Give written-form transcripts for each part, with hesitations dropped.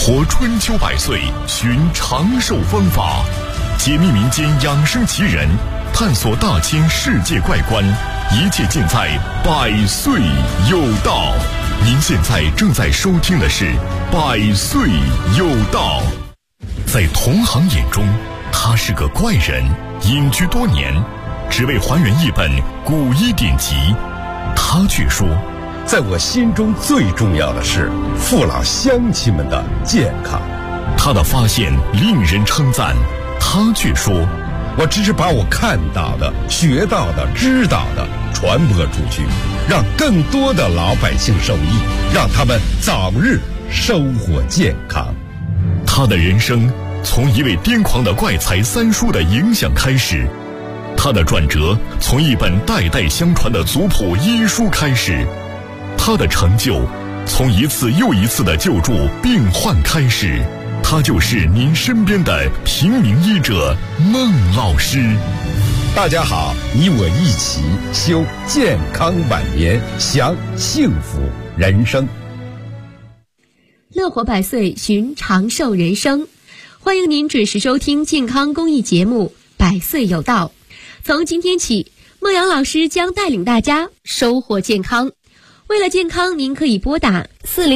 活春秋百岁，寻长寿方法，解密民间养生奇人，探索大千世界怪观，一切尽在百岁有道。您现在正在收听的是百岁有道。在同行眼中，他是个怪人，隐居多年，只为还原一本古医典籍。他却说， 在我心中最重要的是父老乡亲们的健康。 他的发现令人称赞，他却说， 我只是把我看到的、学到的、知道的传播出去，让更多的老百姓受益，让他们早日收获健康。 他的人生从一位癫狂的怪才三叔的影响开始，他的转折从一本代代相传的族谱医书开始，他的成就从一次又一次的救助病患开始。他就是您身边的平民医者孟老师。 大家好，你我一起修健康晚年，享幸福人生。 乐活百岁，寻长寿人生。欢迎您准时收听健康公益节目《百岁有道》。从今天起，孟阳老师将带领大家收获健康。为了健康，您可以拨打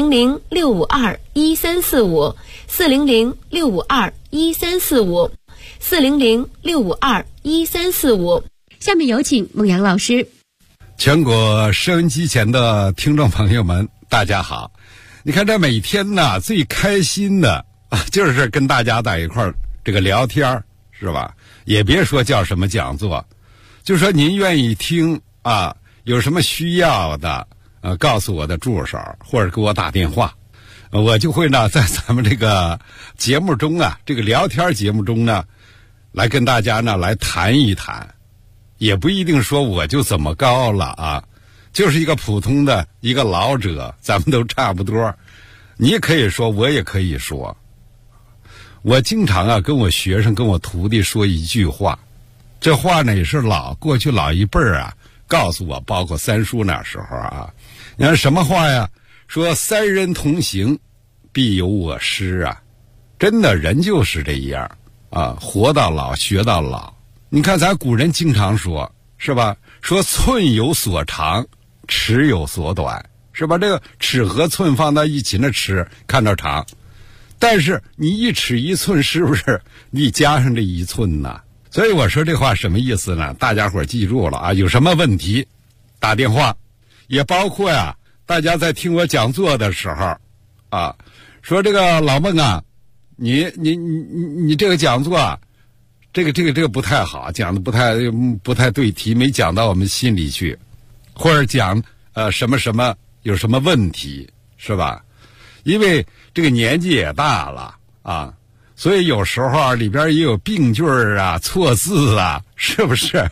400-652-1345 400-652-1345 400-652-1345。下面有请孟阳老师。 全国收音机前的听众朋友们，大家好。你看这每天呢，最开心的就是跟大家在一块儿这个聊天，是吧？也别说叫什么讲座，就说您愿意听啊，有什么需要的告诉我的助手或者给我打电话，我就会呢在咱们这个节目中啊，这个聊天节目中呢，来跟大家呢来谈一谈，也不一定说我就怎么高了啊，就是一个普通的一个老者，咱们都差不多。你也可以说，我也可以说。我经常啊跟我学生跟我徒弟说一句话，这话呢也是过去老一辈儿啊告诉我，包括三叔那时候啊，你看什么话呀？说三人同行，必有我师啊！真的，人就是这样啊，活到老，学到老。你看咱古人经常说，是吧？说寸有所长，尺有所短，是吧？这个尺和寸放到一起，那尺看着长，但是你一尺一寸，是不是你加上这一寸呢？所以我说这话什么意思呢？大家伙记住了啊！有什么问题打电话，也包括呀，大家在听我讲座的时候啊，说这个老孟啊，你这个讲座啊，这个不太好，讲的不太对题，没讲到我们心里去，或者讲什么有什么问题，是吧？因为这个年纪也大了啊，所以有时候啊里边也有病句啊、错字啊，是不是？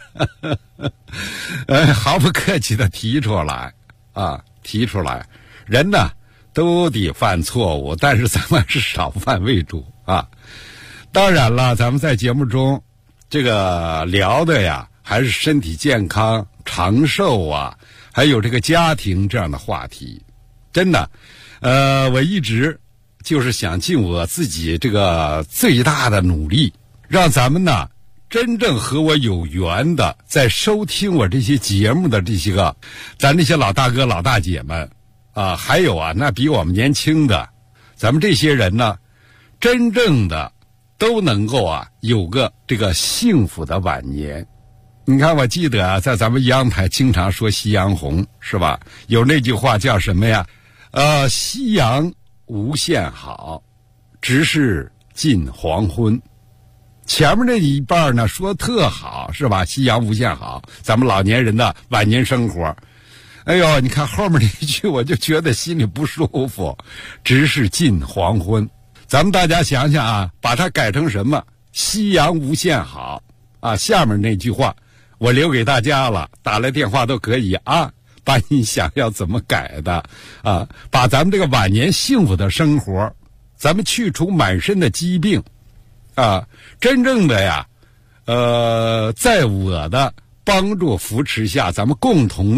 毫不客气的提出来啊，提出来。人呢都得犯错误，但是咱们是少犯为主啊。当然了，咱们在节目中这个聊的呀，还是身体健康、长寿啊，还有这个家庭这样的话题。真的，我一直就是想尽我自己这个最大的努力，让咱们呢真正和我有缘的，在收听我这些节目的这些个咱这些老大哥老大姐们啊，还有啊那比我们年轻的咱们这些人呢，真正的都能够啊有个这个幸福的晚年。你看我记得啊，在咱们央台经常说夕阳红，是吧？有那句话叫什么呀？夕阳无限好，直是近黄昏。前面这一半呢说特好，是吧？夕阳无限好，咱们老年人的晚年生活。哎呦，你看后面这一句我就觉得心里不舒服，直是近黄昏。咱们大家想想啊，把它改成什么？夕阳无限好啊！下面那句话我留给大家了，打来电话都可以啊，把你想要怎么改的啊，把咱们这个晚年幸福的生活，咱们去除满身的疾病啊，真正的呀在我的帮助扶持下，咱们共同的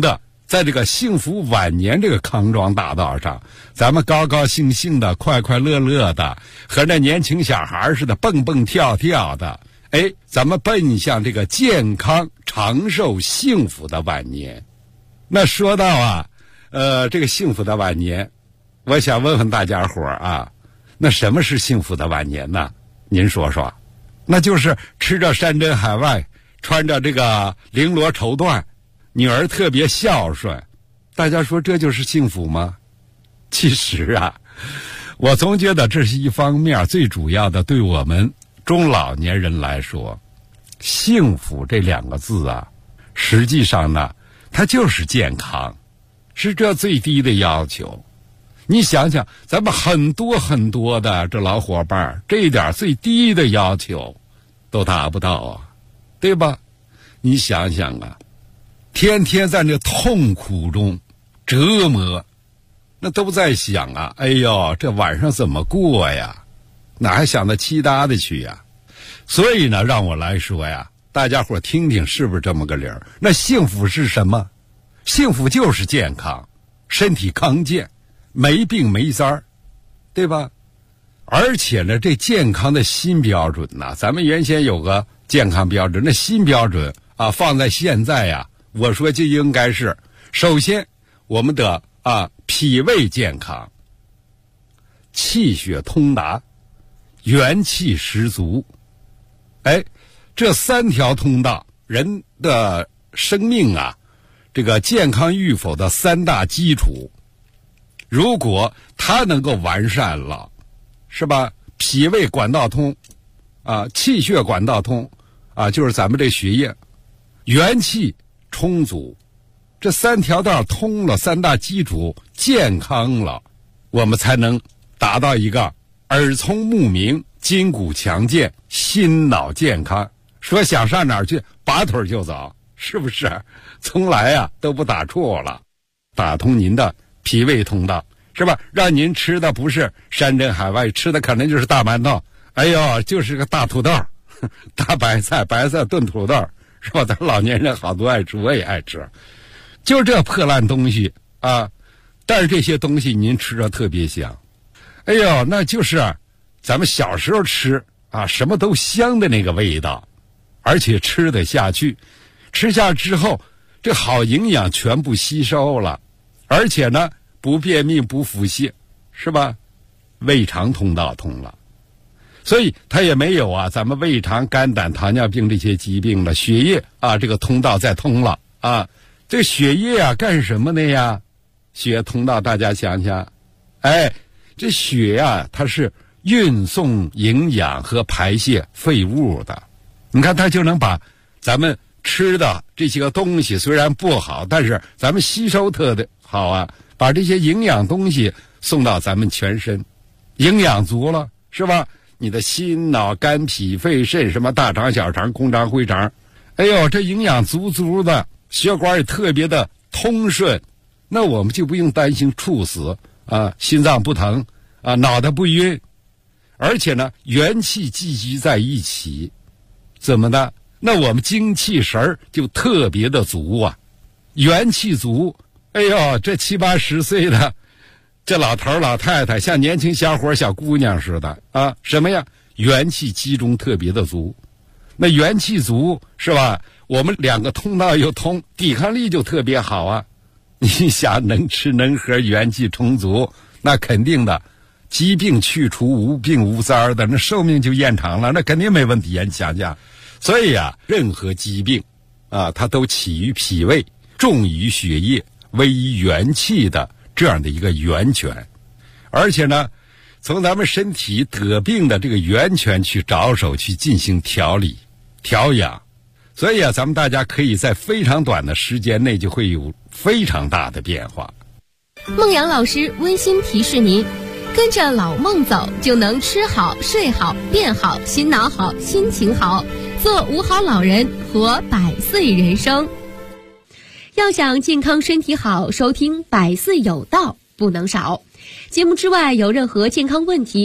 在这个幸福晚年这个康庄大道上，咱们高高兴兴的、快快乐乐的，和那年轻小孩似的蹦蹦跳跳的，咱们奔向这个健康、长寿、幸福的晚年。那说到这个幸福的晚年，我想问问大家伙儿那什么是幸福的晚年呢？您说说。那就是吃着山珍海味，穿着这个绫罗绸缎，女儿特别孝顺，大家说这就是幸福吗？其实我总觉得这是一方面，最主要的对我们中老年人来说，幸福这2个字实际上呢，它就是健康，是这最低的要求。你想想，咱们很多很多的这老伙伴，这一点最低的要求都达不到对吧？你想想天天在那痛苦中折磨，那都在想哎呦，这晚上怎么过呀？哪还想到其他的去呀？所以呢，让我来说大家伙听听是不是这么个理儿？那幸福是什么？幸福就是健康，身体康健，没病没灾儿，对吧？而且呢，这健康的新标准咱们原先有个健康标准，那新标准放在现在我说就应该是，首先我们的脾胃健康，气血通达，元气十足。这3条通道，人的生命这个健康与否的3大基础，如果它能够完善了，是吧？脾胃管道通气血管道通就是咱们这血液，元气充足，这3条道通了，3大基础健康了，我们才能达到一个耳聪目明、筋骨强健、心脑健康。说想上哪儿去，拔腿就走，是不是？从来都不打错了，打通您的脾胃通道，是吧？让您吃的不是山珍海味，吃的可能就是大馒头，就是个大土豆，大白菜炖土豆，是吧？咱老年人好多爱吃，我也爱吃，就这破烂东西但是这些东西您吃着特别香，那就是咱们小时候吃什么都香的那个味道，而且吃得下去，吃下之后这好营养全部吸收了，而且呢不便秘不腹泻，是吧？胃肠通道通了，所以它也没有咱们胃肠、肝胆、糖尿病这些疾病了。血液这个通道再通了这血液干什么的呀？血液通道大家想想，这血它是运送营养和排泄废物的。你看它就能把咱们吃的这些个东西虽然不好，但是咱们吸收特的好把这些营养东西送到咱们全身，营养足了，是吧？你的心脑肝脾肺肾什么大肠小肠空肠灰肠，这营养足足的，血管也特别的通顺，那我们就不用担心猝死心脏不疼脑袋不晕，而且呢元气聚集在一起，怎么的？那我们精气神就特别的足元气足，这70、80岁的这老头老太太像年轻小伙小姑娘似的什么呀？元气集中特别的足。那元气足，是吧？我们2个通道又通，抵抗力就特别好你想能吃能喝，元气充足，那肯定的，疾病去除，无病无灾的，那寿命就延长了，那肯定没问题你想想。所以任何疾病它都起于脾胃，重于血液，危于元气的这样的一个源泉。而且呢，从咱们身体得病的这个源泉去着手去进行调理调养，所以咱们大家可以在非常短的时间内就会有非常大的变化。 孟阳老师温馨提示您，跟着老孟走，就能吃好睡好变好，心脑好心情好，做5好老人，活100岁人生。要想健康身体好，收听100岁有道不能少。节目之外有任何健康问题，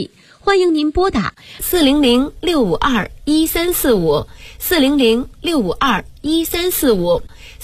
欢迎您拨打400-652-1345 400-652-1345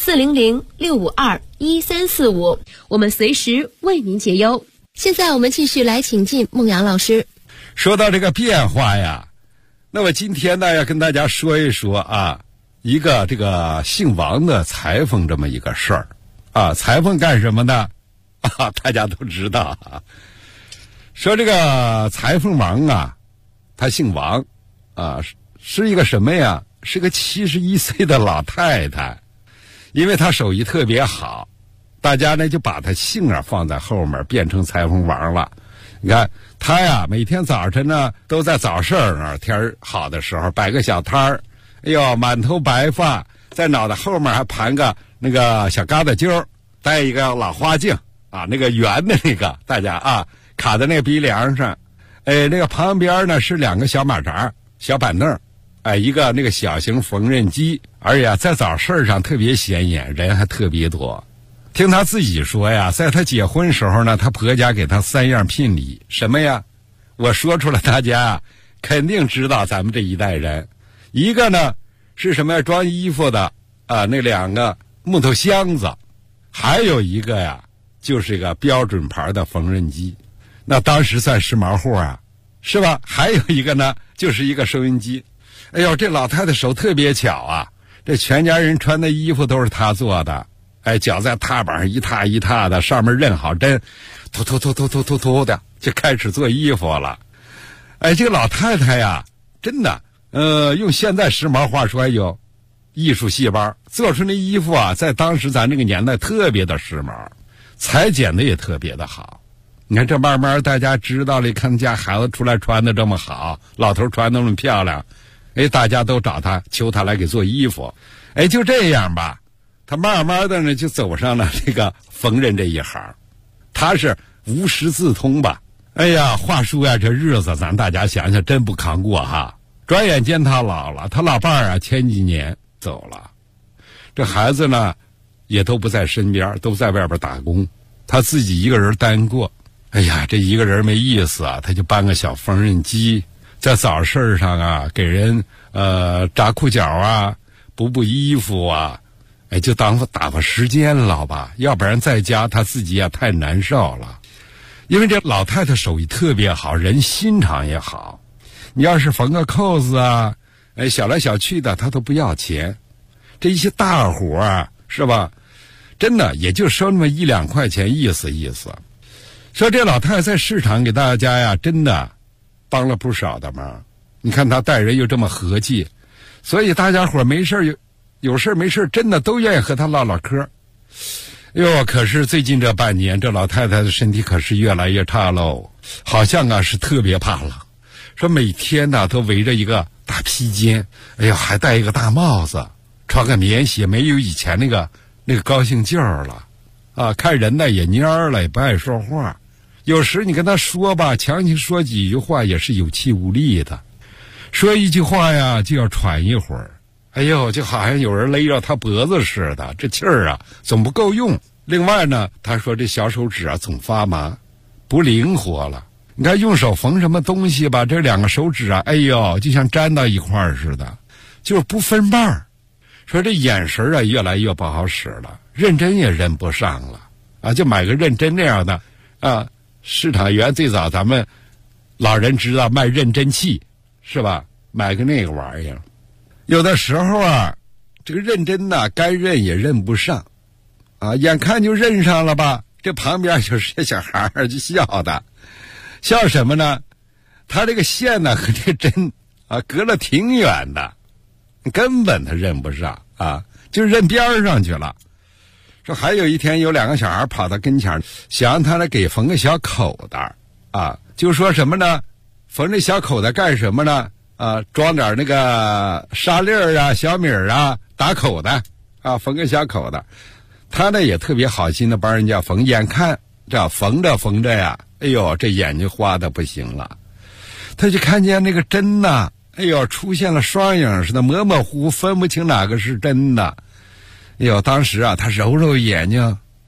400-652-1345，我们随时为您解忧。现在我们继续来请进孟阳老师。 说到这个变化呀，那么今天呢要跟大家说一说啊，一个这个姓王的裁缝这么一个事儿啊。裁缝干什么呢？啊，大家都知道啊。说这个裁缝王啊，他姓王啊，是一个什么呀？是个71岁的老太太。因为他手艺特别好，大家呢就把他姓啊放在后面，变成裁缝王了。你看他呀，每天早晨呢都在早市那儿，天好的时候摆个小摊儿，哎呦，满头白发，在脑袋后面还盘个那个小疙瘩揪，戴一个老花镜啊，那个圆的那个，大家啊卡在那个鼻梁上，那个旁边呢是2个小马扎、小板凳。一个那个小型缝纫机，而且在早市上特别显眼，人还特别多。听他自己说呀，在他结婚时候呢，他婆家给他3样聘礼，什么呀？我说出来，大家肯定知道咱们这一代人。一个呢是什么呀？装衣服的啊，那2个木头箱子，还有一个呀，就是一个标准牌的缝纫机，那当时算时髦货啊，是吧？还有一个呢，就是一个收音机。哎呦，这老太太手特别巧啊！这全家人穿的衣服都是她做的。脚在踏板上一踏一踏的，上面认好针，突的就开始做衣服了。这个老太太呀，真的，用现在时髦话说，有艺术细胞，做出那衣服啊，在当时咱这个年代特别的时髦，裁剪的也特别的好。你看这慢慢大家知道了，看家孩子出来穿的这么好，老头穿的那么漂亮。大家都找他，求他来给做衣服。就这样吧，他慢慢的呢就走上了这个缝纫这一行。他是无师自通吧。话说呀，这日子咱大家想想真不扛过哈。转眼间他老了，他老伴儿啊前几年走了，这孩子呢也都不在身边，都在外边打工，他自己一个人单过。这一个人没意思啊，他就搬个小缝纫机，在早市上啊，给人扎裤脚啊，补衣服啊，就当打发时间了吧。要不然在家他自己也太难受了。因为这老太太手艺特别好，人心肠也好。你要是缝个扣子啊，小来小去的，他都不要钱。这一些大活啊，是吧？真的也就收那么1-2块钱，意思意思。说这老太太在市场给大家呀，真的帮了不少的忙。你看他待人又这么和气，所以大家伙没事有事没事真的都愿意和他唠唠嗑。可是最近这半年，这老太太的身体可是越来越差喽，好像啊是特别怕冷。说每天呢都围着一个大披肩，还戴一个大帽子，穿个棉鞋，没有以前那个高兴劲儿了啊。看人呢也蔫了，也不爱说话。有时你跟他说吧，强行说几句话也是有气无力的，说一句话呀就要喘一会儿，就好像有人勒着他脖子似的，这气儿啊总不够用。另外呢，他说这小手指啊总发麻，不灵活了。你看用手缝什么东西吧，这2个手指啊，就像粘到一块儿似的，就是不分瓣儿。说这眼神啊越来越不好使了，认真也认不上了啊，就买个认真那样的啊。市场原最早咱们老人知道卖认真器是吧，买个那个玩意儿。有的时候啊，这个认真呢该认也认不上啊，眼看就认上了吧，这旁边就是这小孩儿就笑的，笑什么呢？他这个线呢和这个针啊隔了挺远的，根本他认不上啊，就认边上去了。说还有一天有2个小孩跑到跟前，想让他来给缝个小口袋啊，就说什么呢？缝这小口袋干什么呢？啊，装点那个沙粒儿啊、小米儿啊，打口袋啊，缝个小口袋。他呢也特别好心的帮人家缝，眼看这缝着缝着呀，这眼睛花的不行了，他就看见那个针呐，出现了双影似的，模模糊糊分不清哪个是真的。当时啊他揉揉眼睛，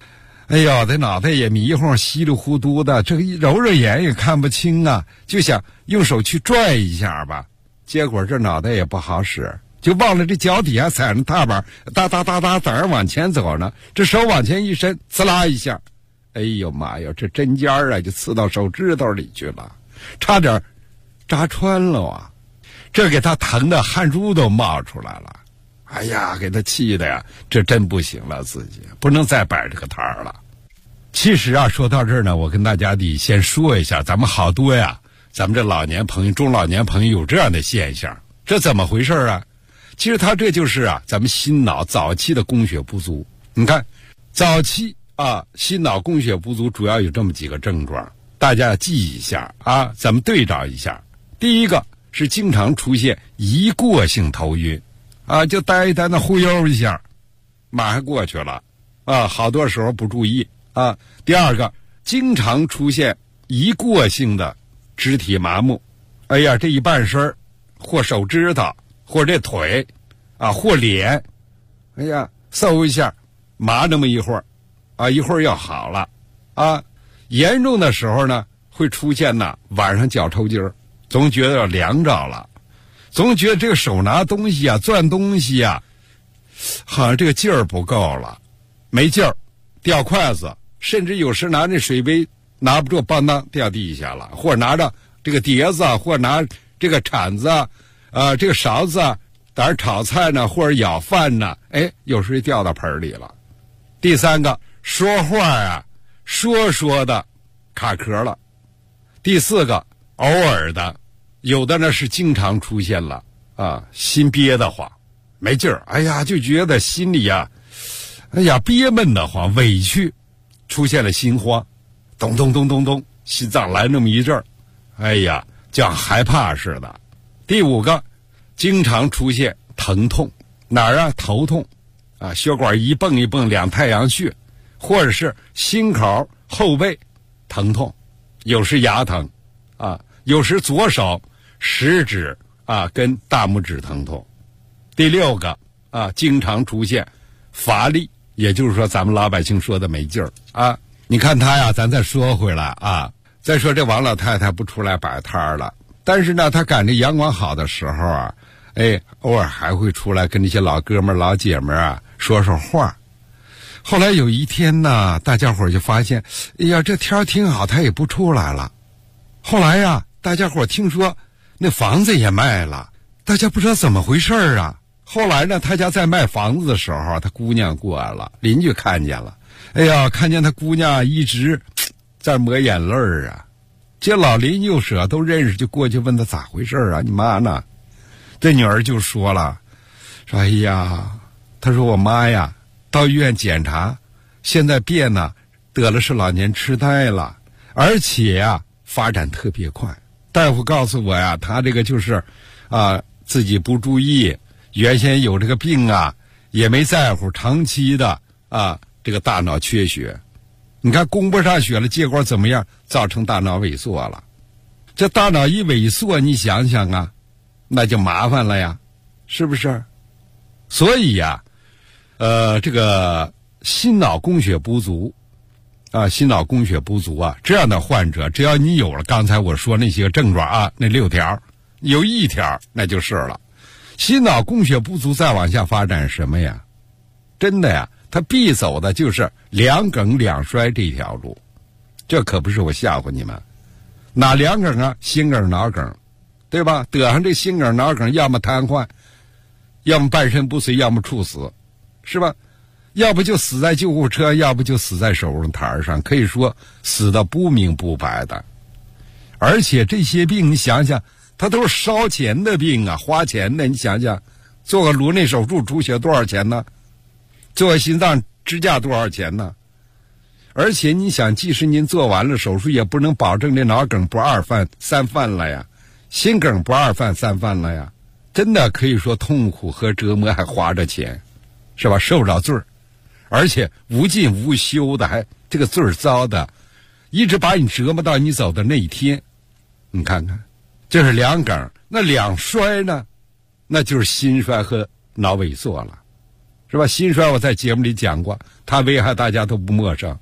哎呦，这脑袋也迷糊，稀里糊涂的，这个揉揉眼也看不清啊，就想用手去拽一下吧，结果这脑袋也不好使，就忘了这脚底下踩着踏板，哒哒哒哒在那往前走呢，这手往前一伸，呲啦一下，哎呦妈呀，这针尖啊就刺到手指头里去了，差点扎穿了啊！这给他疼的汗珠都冒出来了，哎呀，给他气的呀，这真不行了，自己不能再摆这个摊儿了。其实啊，说到这儿呢，我跟大家得先说一下，咱们好多呀，咱们这老年朋友、中老年朋友有这样的现象，这怎么回事啊？其实他这就是啊，咱们心脑早期的供血不足。你看，早期啊，心脑供血不足主要有这么几个症状，大家记一下啊，咱们对照一下。第一个是经常出现一过性头晕，啊，就呆一呆的忽悠一下，马上过去了，啊，好多时候不注意啊。第二个，经常出现一过性的肢体麻木，哎呀，这一半身或手指头，或这腿，啊，或脸，哎呀，嗖一下，麻那么一会儿，啊，一会儿要好了，啊，严重的时候呢，会出现呢晚上脚抽筋儿，总觉得要凉着了，总觉得这个手拿东西啊，攥东西啊，好像这个劲儿不够了，没劲儿，掉筷子，甚至有时拿那水杯拿不住，邦当掉地下了，或者拿着这个碟子啊，或者拿这个铲子啊，这个勺子啊，当然炒菜呢，或者舀饭呢，哎，有时候掉到盆里了。第三个，说话啊，说的卡壳了。第四个，偶尔的，有的呢是经常出现了啊，心憋得慌，没劲儿，哎呀，就觉得心里呀，哎呀，憋闷得慌，委屈，出现了心慌，咚咚咚咚咚，心脏来那么一阵儿，哎呀，像害怕似的。第五个，经常出现疼痛，哪儿啊？头痛啊，血管一蹦一蹦，两太阳穴，或者是心口后背疼痛，有时牙疼啊，有时左手食指啊跟大拇指疼痛。第六个啊，经常出现乏力，也就是说咱们老百姓说的没劲儿啊。你看他呀，咱再说回来啊，再说这王老太太不出来摆摊儿了，但是呢，他赶着阳光好的时候啊，哎，偶尔还会出来跟那些老哥们儿、老姐们儿啊说说话。后来有一天呢，大家伙儿就发现，哎呀，这天儿挺好，他也不出来了。后来呀，大家伙儿听说那房子也卖了，大家不知道怎么回事儿啊。后来呢，他家在卖房子的时候，他姑娘过来了，邻居看见了，哎呀，看见他姑娘一直在抹眼泪儿啊。这老邻居舍都认识，就过去问他咋回事啊？你妈呢？这女儿就说了，说哎呀，她说我妈呀，到医院检查，现在变呢，得了是老年痴呆了，而且呀发展特别快。大夫告诉我呀，她这个就是啊自己不注意，原先有这个病啊，也没在乎，长期的啊这个大脑缺血。你看供不上血了，结果怎么样？造成大脑萎缩了。这大脑一萎缩，你想想啊，那就麻烦了呀，是不是？所以呀，这个心脑供血不足啊，心脑供血不足啊，这样的患者，只要你有了刚才我说那些个症状啊，那6条，有一条那就是了。心脑供血不足再往下发展什么呀？真的呀，他必走的就是两梗两衰这条路，这可不是我吓唬你们。哪两梗啊？心梗脑梗，对吧？得上这心梗脑梗，要么瘫痪，要么半身不遂，要么猝死，是吧？要不就死在救护车，要不就死在手术台上，可以说死的不明不白的。而且这些病你想想，它都是烧钱的病啊，花钱的。你想想，做个颅内手术出血多少钱呢？做个心脏支架多少钱呢？而且你想，即使您做完了手术，也不能保证这脑梗不二犯三犯了呀，心梗不二犯三犯了呀。真的可以说痛苦和折磨，还花着钱，是吧？受着罪儿，而且无尽无休的，还这个罪儿遭的，一直把你折磨到你走的那一天。你看看，这是两梗。那两衰呢？那就是心衰和脑萎缩了，是吧？心衰我在节目里讲过，它危害大家都不陌生。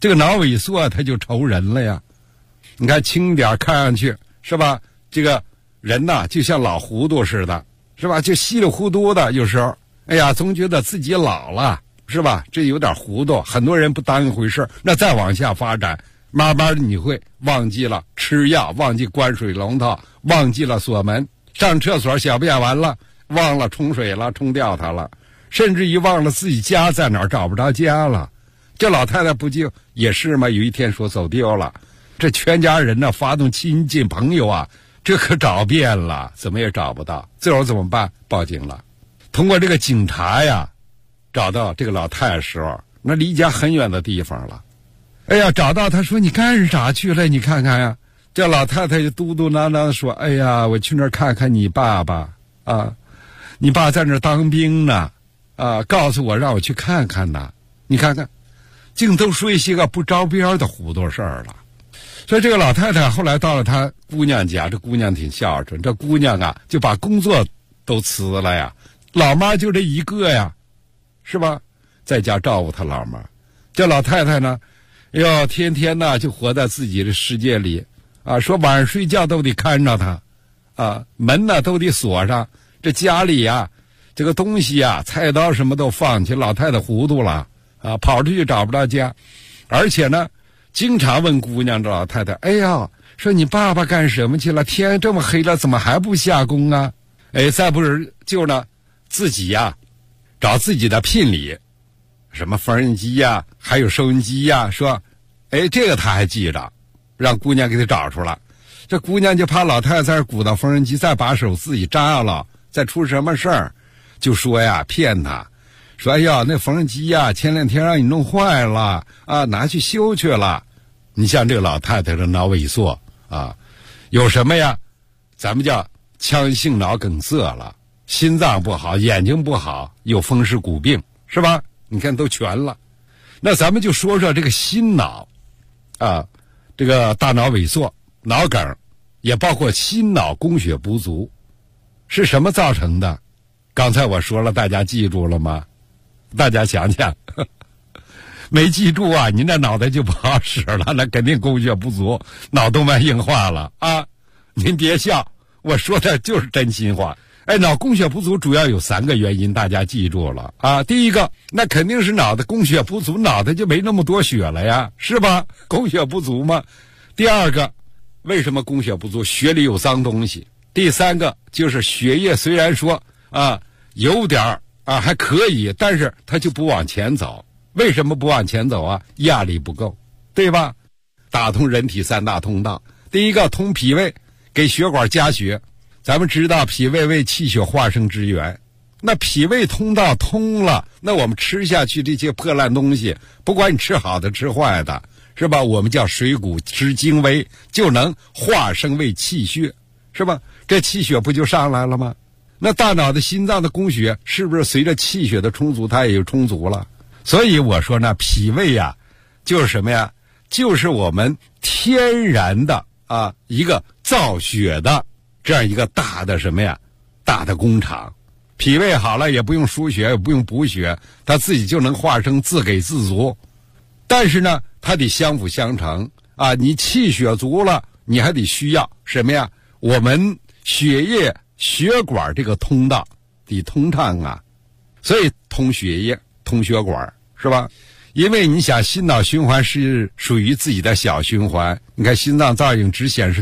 这个脑萎缩他就愁人了呀。你看轻点看上去是吧，这个人呐就像老糊涂似的，是吧，就稀里糊涂的，有时候哎呀总觉得自己老了，是吧，这有点糊涂，很多人不当一回事。那再往下发展，慢慢你会忘记了吃药，忘记关水龙头，忘记了锁门，上厕所小便完了忘了冲水了，冲掉它了，甚至于忘了自己家在哪儿，找不着家了。这老太太不就也是吗？有一天说走丢了，这全家人呢发动亲戚朋友啊，这可找遍了，怎么也找不到。最后怎么办？报警了。通过这个警察呀找到这个老太太时候，那离家很远的地方了。哎呀，找到她说你干啥去了？你看看呀。这老太太就嘟嘟囔囔说，哎呀，我去那儿看看你爸爸啊，你爸在那儿当兵呢啊，告诉我让我去看看呢。你看看竟都说一些个不着边的糊涂事儿了。所以这个老太太后来到了她姑娘家，这姑娘挺孝顺，这姑娘啊就把工作都辞了呀，老妈就这一个呀，是吧，在家照顾她老妈。这老太太呢哟，天天呢就活在自己的世界里啊，说晚上睡觉都得看着她啊，门呢都得锁上，这家里呀这个东西啊菜刀什么都放弃，老太太糊涂了啊，跑出去找不着家。而且呢经常问姑娘这老太太，哎呀，说你爸爸干什么去了？天这么黑了怎么还不下工啊？哎，再不是就呢自己呀找自己的聘礼，什么缝纫机呀还有收音机呀，说哎这个他还记着，让姑娘给他找出来。这姑娘就怕老太太在这鼓捣缝纫机再把手自己扎了，再出什么事儿，就说呀骗他，说哎呀那缝纫机呀前两天让你弄坏了啊，拿去修去了。你像这个老太太的脑萎缩啊，有什么呀，咱们叫腔性脑梗塞了，心脏不好，眼睛不好，有风湿骨病，是吧？你看都全了。那咱们就说说这个心脑啊，这个大脑萎缩、脑梗，也包括心脑供血不足，是什么造成的？刚才我说了，大家记住了吗？大家想想，没记住啊，您这脑袋就不好使了，那肯定供血不足，脑动脉硬化了啊！您别笑，我说的就是真心话。哎，脑供血不足主要有3个原因，大家记住了啊。第一个，那肯定是脑袋供血不足，脑袋就没那么多血了呀，是吧？供血不足嘛。第二个，为什么供血不足？血里有脏东西。第三个就是血液虽然说啊有点啊还可以，但是它就不往前走。为什么不往前走啊？压力不够，对吧？打通人体3大通道，第一个通脾胃，给血管加血。咱们知道脾胃为气血化生之源，那脾胃通道通了，那我们吃下去这些破烂东西，不管你吃好的吃坏的，是吧？我们叫水谷之精微，就能化生为气血，是吧？这气血不就上来了吗？那大脑的心脏的供血是不是随着气血的充足，它也就充足了？所以我说呢，脾胃呀就是什么呀？就是我们天然的啊一个造血的这样一个大的什么呀，大的工厂。脾胃好了，也不用输血，也不用补血，它自己就能化生，自给自足。但是呢，它得相辅相成啊！你气血足了，你还得需要什么呀？我们血液血管这个通道得通畅啊，所以通血液、通血管，是吧？因为你想，心脑循环是属于自己的小循环。你看心脏造影只显示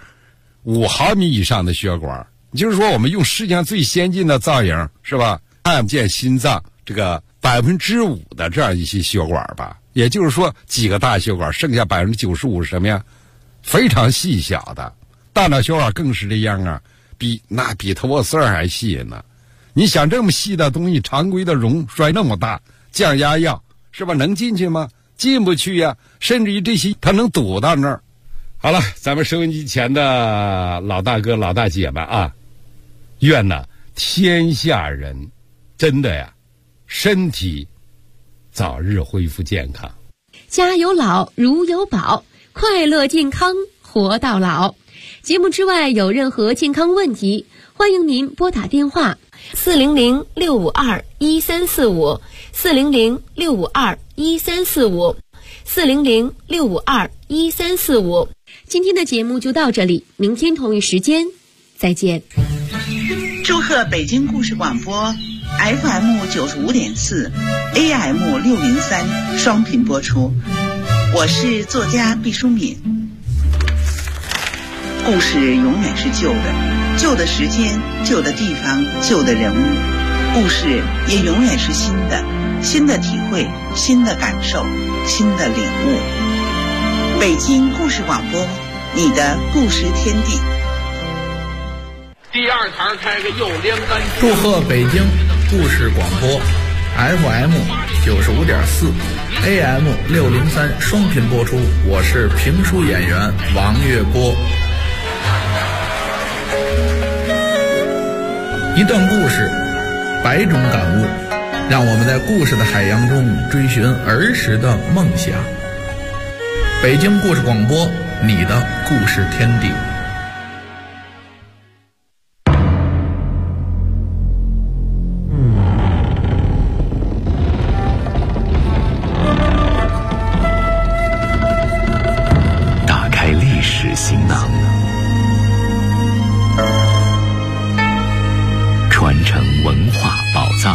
0.5毫米以上的血管，也就是说我们用世界上最先进的造影，是吧，看不见心脏这个5%的这样一些血管吧，也就是说几个大血管，剩下95%什么呀，非常细小的。大脑血管更是这样啊，比头发丝还细呢。你想这么细的东西，常规的溶摔那么大，降压药是吧，能进去吗？进不去呀，甚至于这些它能堵到那儿。好了，咱们收音机前的老大哥老大姐们啊，愿呢天下人真的呀身体早日恢复健康。 家有老如有宝，快乐健康活到老。节目之外有任何健康问题，欢迎您拨打电话400-652-1345 400-652-1345 400-652-1345。今天的节目就到这里，明天同一时间再见。 祝贺北京故事广播 FM 95.4 AM 603双频播出，我是作家毕淑敏。故事永远是旧的，旧的时间，旧的地方，旧的人物，故事也永远是新的，新的体会，新的感受，新的领悟。北京故事广播，你的故事天地。 第二台开个右连杆。 祝贺北京故事广播 FM 95.4 AM 603双频播出，我是评书演员王月波。一段故事，百种感悟，让我们在故事的海洋中追寻儿时的梦想。北京故事广播，你的故事天地。 打开历史行囊，传承文化宝藏。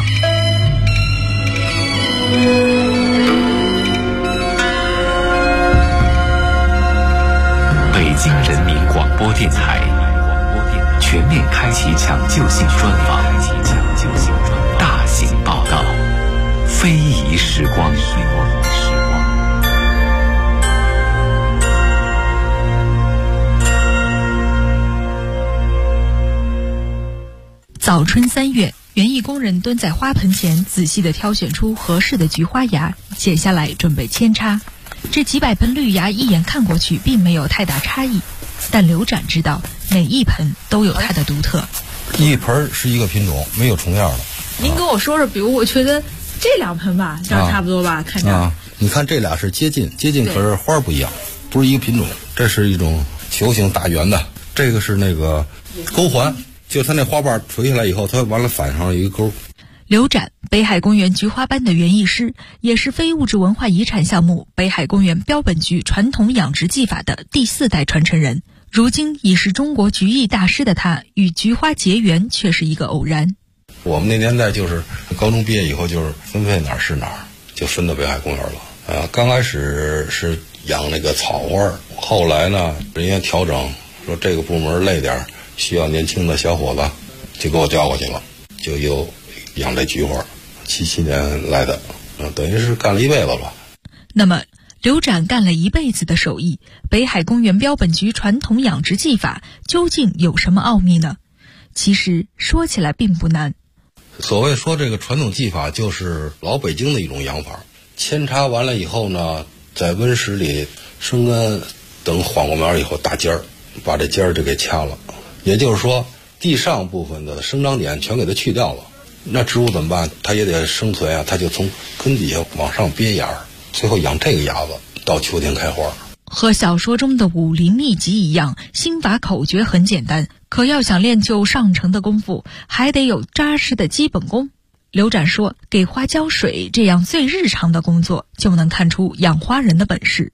北京人民广播电台全面开启抢救性专访，大型报道，非遗时光。 早春3月，园艺工人蹲在花盆前，仔细地挑选出合适的菊花芽，剪下来准备扦插。这几百盆绿芽一眼看过去并没有太大差异，但刘展知道每一盆都有它的独特。 一盆是一个品种，没有重样的。 您跟我说说，比如我觉得这2盆吧，这样差不多吧，看着。 你看这俩是接近，可是花不一样，不是一个品种。这是一种球形大圆的，这个是那个钩环。就它那花瓣垂下来以后，它完了反上了一个钩。 刘展，北海公园菊花班的园艺师，也是非物质文化遗产项目北海公园标本菊传统养殖技法的第4代传承人。如今已是中国菊艺大师的他，与菊花结缘却是一个偶然。 我们那年代就是高中毕业以后，就是分配哪儿是哪儿，就分到北海公园了。刚开始是养那个草花，后来呢，人家调整说这个部门累点，需要年轻的小伙子，就给我调过去了，就又养这菊花。77年来的，等于是干了一辈子了。 那么刘展干了一辈子的手艺，北海公园标本菊传统养殖技法究竟有什么奥秘呢？其实说起来并不难。 所谓说这个传统技法，就是老北京的一种养法。扦插完了以后呢，在温室里生根，等缓过苗以后打尖儿，把这尖儿就给掐了。也就是说，地上部分的生长点全给它去掉了。那植物怎么办？它也得生存啊，它就从根底下往上憋芽儿，最后养这个芽子，到秋天开花。 和小说中的武林秘籍一样，心法口诀很简单，可要想练就上乘的功夫，还得有扎实的基本功。刘展说，给花浇水这样最日常的工作，就能看出养花人的本事。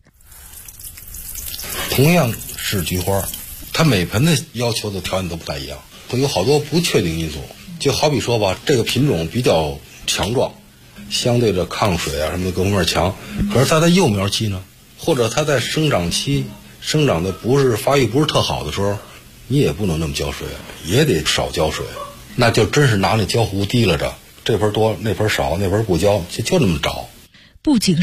同样是菊花，它每盆的要求的条件都不太一样，会有好多不确定因素。就好比说吧，这个品种比较强壮，相对的抗水啊什么的各方面强，可是它在幼苗期呢，或者它在生长期生长的发育不是特好的时候，你也不能那么浇水，也得少浇水。那就真是拿那浇壶提了着，这盆多那盆少，那盆不浇，就那么找。 不仅